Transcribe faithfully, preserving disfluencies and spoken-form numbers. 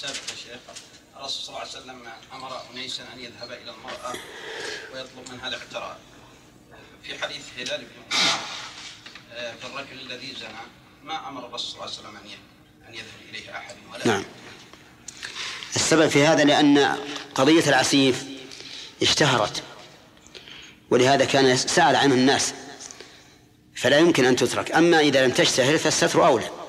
السابق يا شيخ الرسول صلى الله عليه وسلم أمر أنيسا أن يذهب إلى المرأة ويطلب منها الاعتراف. في حديث هلال بن أمية في الرجل الذي زنى ما أمر الرسول صلى الله عليه وسلم أن يذهب إليه أحد ولا نعم. السبب في هذا لأن قضية العسيف اشتهرت، ولهذا كان سأل عنه الناس، فلا يمكن أن تترك. أما إذا لم تشتهر فالستر أولى.